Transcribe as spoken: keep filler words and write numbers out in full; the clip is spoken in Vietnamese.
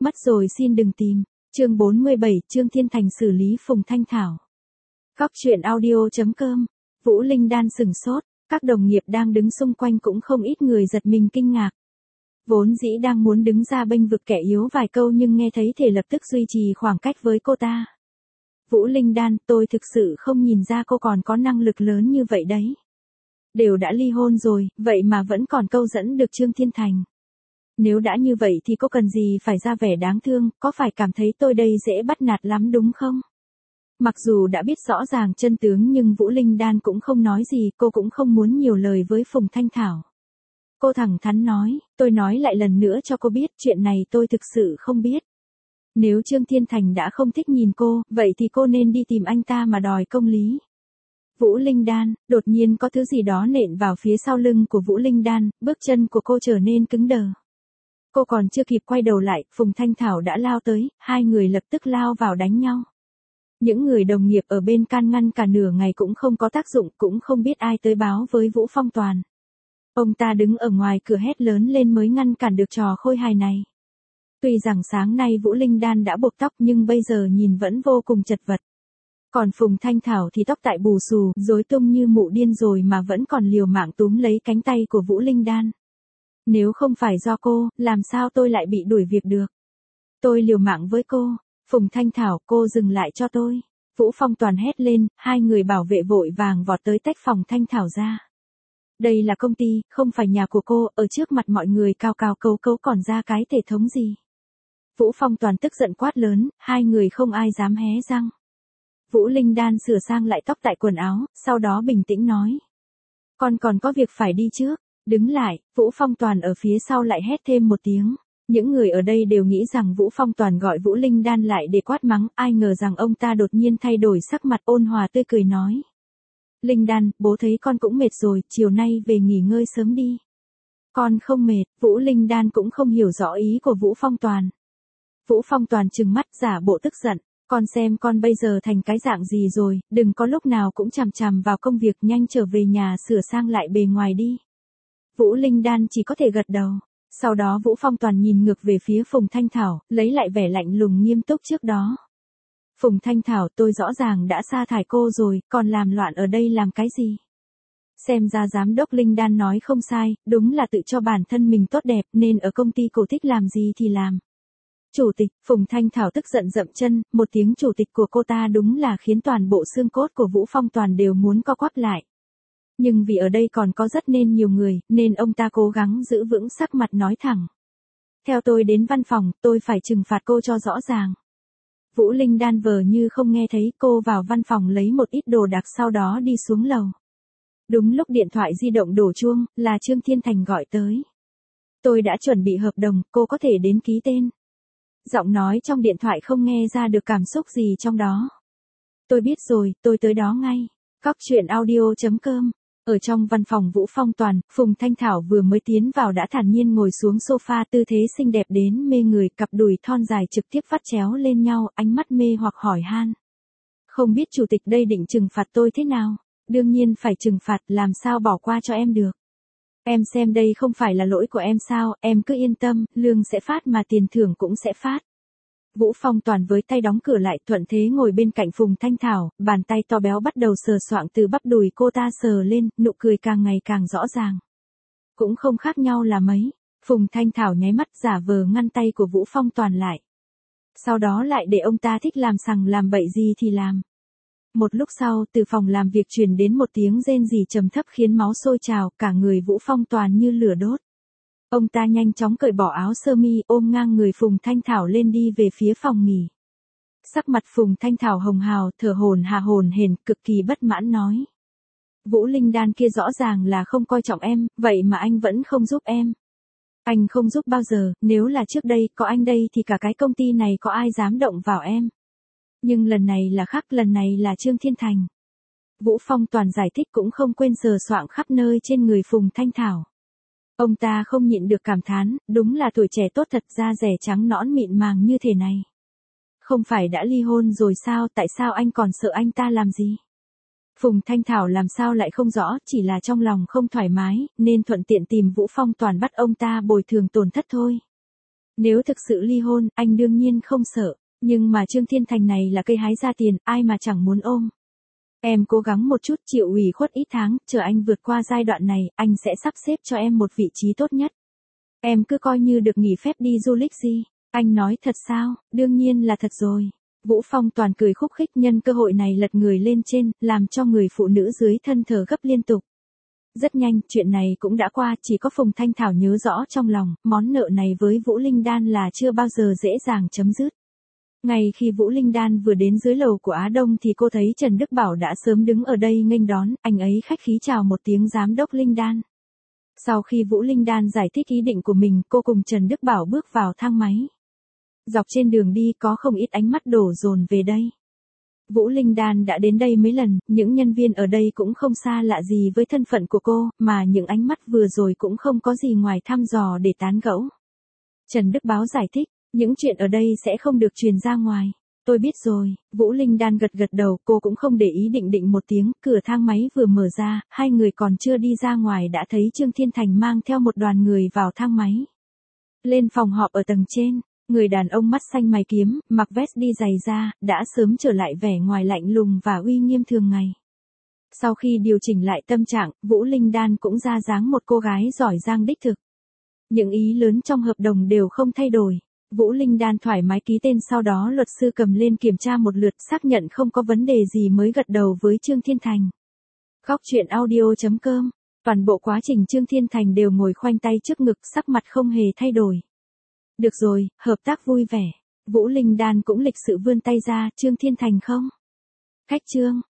Mất rồi xin đừng tìm. Chương bốn mươi bảy, Trương Thiên Thành xử lý Phùng Thanh Thảo. Góc truyện audio chấm com. Vũ Linh Đan sừng sốt, các đồng nghiệp đang đứng xung quanh cũng không ít người giật mình kinh ngạc. Vốn dĩ đang muốn đứng ra bênh vực kẻ yếu vài câu nhưng nghe thấy thể lập tức duy trì khoảng cách với cô ta. Vũ Linh Đan, tôi thực sự không nhìn ra cô còn có năng lực lớn như vậy đấy. Đều đã ly hôn rồi, vậy mà vẫn còn câu dẫn được Trương Thiên Thành. Nếu đã như vậy thì cô cần gì phải ra vẻ đáng thương, có phải cảm thấy tôi đây dễ bắt nạt lắm đúng không? Mặc dù đã biết rõ ràng chân tướng nhưng Vũ Linh Đan cũng không nói gì, cô cũng không muốn nhiều lời với Phùng Thanh Thảo. Cô thẳng thắn nói, tôi nói lại lần nữa cho cô biết chuyện này tôi thực sự không biết. Nếu Trương Thiên Thành đã không thích nhìn cô, vậy thì cô nên đi tìm anh ta mà đòi công lý. Vũ Linh Đan, đột nhiên có thứ gì đó nện vào phía sau lưng của Vũ Linh Đan, bước chân của cô trở nên cứng đờ. Cô còn chưa kịp quay đầu lại, Phùng Thanh Thảo đã lao tới, hai người lập tức lao vào đánh nhau. Những người đồng nghiệp ở bên can ngăn cả nửa ngày cũng không có tác dụng, cũng không biết ai tới báo với Vũ Phong Toàn. Ông ta đứng ở ngoài cửa hét lớn lên mới ngăn cản được trò khôi hài này. Tuy rằng sáng nay Vũ Linh Đan đã buộc tóc nhưng bây giờ nhìn vẫn vô cùng chật vật. Còn Phùng Thanh Thảo thì tóc tại bù xù, rối tung như mụ điên rồi mà vẫn còn liều mạng túm lấy cánh tay của Vũ Linh Đan. Nếu không phải do cô, làm sao tôi lại bị đuổi việc được? Tôi liều mạng với cô. Phùng Thanh Thảo, cô dừng lại cho tôi. Vũ Phong Toàn hét lên, hai người bảo vệ vội vàng vọt tới tách Phùng Thanh Thảo ra. Đây là công ty, không phải nhà của cô, ở trước mặt mọi người cao cao cấu cấu còn ra cái thể thống gì. Vũ Phong Toàn tức giận quát lớn, hai người không ai dám hé răng. Vũ Linh Đan sửa sang lại tóc tại quần áo, sau đó bình tĩnh nói. Con còn có việc phải đi trước. Đứng lại, Vũ Phong Toàn ở phía sau lại hét thêm một tiếng. Những người ở đây đều nghĩ rằng Vũ Phong Toàn gọi Vũ Linh Đan lại để quát mắng, ai ngờ rằng ông ta đột nhiên thay đổi sắc mặt ôn hòa tươi cười nói. Linh Đan, bố thấy con cũng mệt rồi, chiều nay về nghỉ ngơi sớm đi. Con không mệt, Vũ Linh Đan cũng không hiểu rõ ý của Vũ Phong Toàn. Vũ Phong Toàn trừng mắt giả bộ tức giận, con xem con bây giờ thành cái dạng gì rồi, đừng có lúc nào cũng chằm chằm vào công việc, nhanh trở về nhà sửa sang lại bề ngoài đi. Vũ Linh Đan chỉ có thể gật đầu. Sau đó Vũ Phong Toàn nhìn ngược về phía Phùng Thanh Thảo, lấy lại vẻ lạnh lùng nghiêm túc trước đó. Phùng Thanh Thảo, tôi rõ ràng đã sa thải cô rồi, còn làm loạn ở đây làm cái gì? Xem ra giám đốc Linh Đan nói không sai, đúng là tự cho bản thân mình tốt đẹp nên ở công ty cô thích làm gì thì làm. Chủ tịch, Phùng Thanh Thảo tức giận dậm chân, một tiếng chủ tịch của cô ta đúng là khiến toàn bộ xương cốt của Vũ Phong Toàn đều muốn co quắp lại. Nhưng vì ở đây còn có rất nên nhiều người, nên ông ta cố gắng giữ vững sắc mặt nói thẳng. Theo tôi đến văn phòng, tôi phải trừng phạt cô cho rõ ràng. Vũ Linh Đan vờ như không nghe thấy, cô vào văn phòng lấy một ít đồ đạc sau đó đi xuống lầu. Đúng lúc điện thoại di động đổ chuông, là Trương Thiên Thành gọi tới. Tôi đã chuẩn bị hợp đồng, cô có thể đến ký tên. Giọng nói trong điện thoại không nghe ra được cảm xúc gì trong đó. Tôi biết rồi, tôi tới đó ngay. Góc truyện audio chấm com. Ở trong văn phòng Vũ Phong Toàn, Phùng Thanh Thảo vừa mới tiến vào đã thản nhiên ngồi xuống sofa, tư thế xinh đẹp đến mê người, cặp đùi thon dài trực tiếp vắt chéo lên nhau, ánh mắt mê hoặc hỏi han. Không biết chủ tịch đây định trừng phạt tôi thế nào? Đương nhiên phải trừng phạt, làm sao bỏ qua cho em được. Em xem đây không phải là lỗi của em sao, em cứ yên tâm, lương sẽ phát mà tiền thưởng cũng sẽ phát. Vũ Phong Toàn với tay đóng cửa lại, thuận thế ngồi bên cạnh Phùng Thanh Thảo, bàn tay to béo bắt đầu sờ soạng từ bắp đùi cô ta sờ lên, nụ cười càng ngày càng rõ ràng. Cũng không khác nhau là mấy. Phùng Thanh Thảo nháy mắt giả vờ ngăn tay của Vũ Phong Toàn lại. Sau đó lại để ông ta thích làm sằng làm bậy gì thì làm. Một lúc sau, từ phòng làm việc truyền đến một tiếng rên rỉ trầm thấp khiến máu sôi trào, cả người Vũ Phong Toàn như lửa đốt. Ông ta nhanh chóng cởi bỏ áo sơ mi, ôm ngang người Phùng Thanh Thảo lên đi về phía phòng nghỉ. Sắc mặt Phùng Thanh Thảo hồng hào, thở hổn hà hổn hển, cực kỳ bất mãn nói. Vũ Linh Đan kia rõ ràng là không coi trọng em, vậy mà anh vẫn không giúp em. Anh không giúp bao giờ, nếu là trước đây, có anh đây thì cả cái công ty này có ai dám động vào em. Nhưng lần này là khác, lần này là Trương Thiên Thành. Vũ Phong Toàn giải thích cũng không quên sờ soạng khắp nơi trên người Phùng Thanh Thảo. Ông ta không nhịn được cảm thán, đúng là tuổi trẻ tốt thật, da rẻ trắng nõn mịn màng như thế này. Không phải đã ly hôn rồi sao, tại sao anh còn sợ anh ta làm gì? Phùng Thanh Thảo làm sao lại không rõ, chỉ là trong lòng không thoải mái, nên thuận tiện tìm Vũ Phong Toàn bắt ông ta bồi thường tổn thất thôi. Nếu thực sự ly hôn, anh đương nhiên không sợ. Nhưng mà Trương Thiên Thành này là cây hái ra tiền, ai mà chẳng muốn ôm. Em cố gắng một chút, chịu ủy khuất ít tháng, chờ anh vượt qua giai đoạn này, anh sẽ sắp xếp cho em một vị trí tốt nhất. Em cứ coi như được nghỉ phép đi du lịch gì. Anh nói thật sao? Đương nhiên là thật rồi. Vũ Phong toàn cười khúc khích, nhân cơ hội này lật người lên trên, làm cho người phụ nữ dưới thân thở gấp liên tục. Rất nhanh, chuyện này cũng đã qua, chỉ có Phùng Thanh Thảo nhớ rõ trong lòng, món nợ này với Vũ Linh Đan là chưa bao giờ dễ dàng chấm dứt. Ngay khi Vũ Linh Đan vừa đến dưới lầu của Á Đông thì cô thấy Trần Đức Bảo đã sớm đứng ở đây nghênh đón, anh ấy khách khí chào một tiếng giám đốc Linh Đan. Sau khi Vũ Linh Đan giải thích ý định của mình, cô cùng Trần Đức Bảo bước vào thang máy. Dọc trên đường đi có không ít ánh mắt đổ dồn về đây. Vũ Linh Đan đã đến đây mấy lần, những nhân viên ở đây cũng không xa lạ gì với thân phận của cô, mà những ánh mắt vừa rồi cũng không có gì ngoài thăm dò để tán gẫu. Trần Đức Báo giải thích, những chuyện ở đây sẽ không được truyền ra ngoài. Tôi biết rồi, Vũ Linh Đan gật gật đầu, cô cũng không để ý, định định một tiếng, cửa thang máy vừa mở ra, hai người còn chưa đi ra ngoài đã thấy Trương Thiên Thành mang theo một đoàn người vào thang máy. Lên phòng họp ở tầng trên. Người đàn ông mắt xanh mày kiếm, mặc vest đi giày da, đã sớm trở lại vẻ ngoài lạnh lùng và uy nghiêm thường ngày. Sau khi điều chỉnh lại tâm trạng, Vũ Linh Đan cũng ra dáng một cô gái giỏi giang đích thực. Những ý lớn trong hợp đồng đều không thay đổi. Vũ Linh Đan thoải mái ký tên, sau đó luật sư cầm lên kiểm tra một lượt, xác nhận không có vấn đề gì mới gật đầu với Trương Thiên Thành. Góc truyện audio chấm com. Toàn bộ quá trình Trương Thiên Thành đều ngồi khoanh tay trước ngực, sắc mặt không hề thay đổi. Được rồi, hợp tác vui vẻ. Vũ Linh Đan cũng lịch sự vươn tay ra, Trương Thiên Thành không? Khách Trương,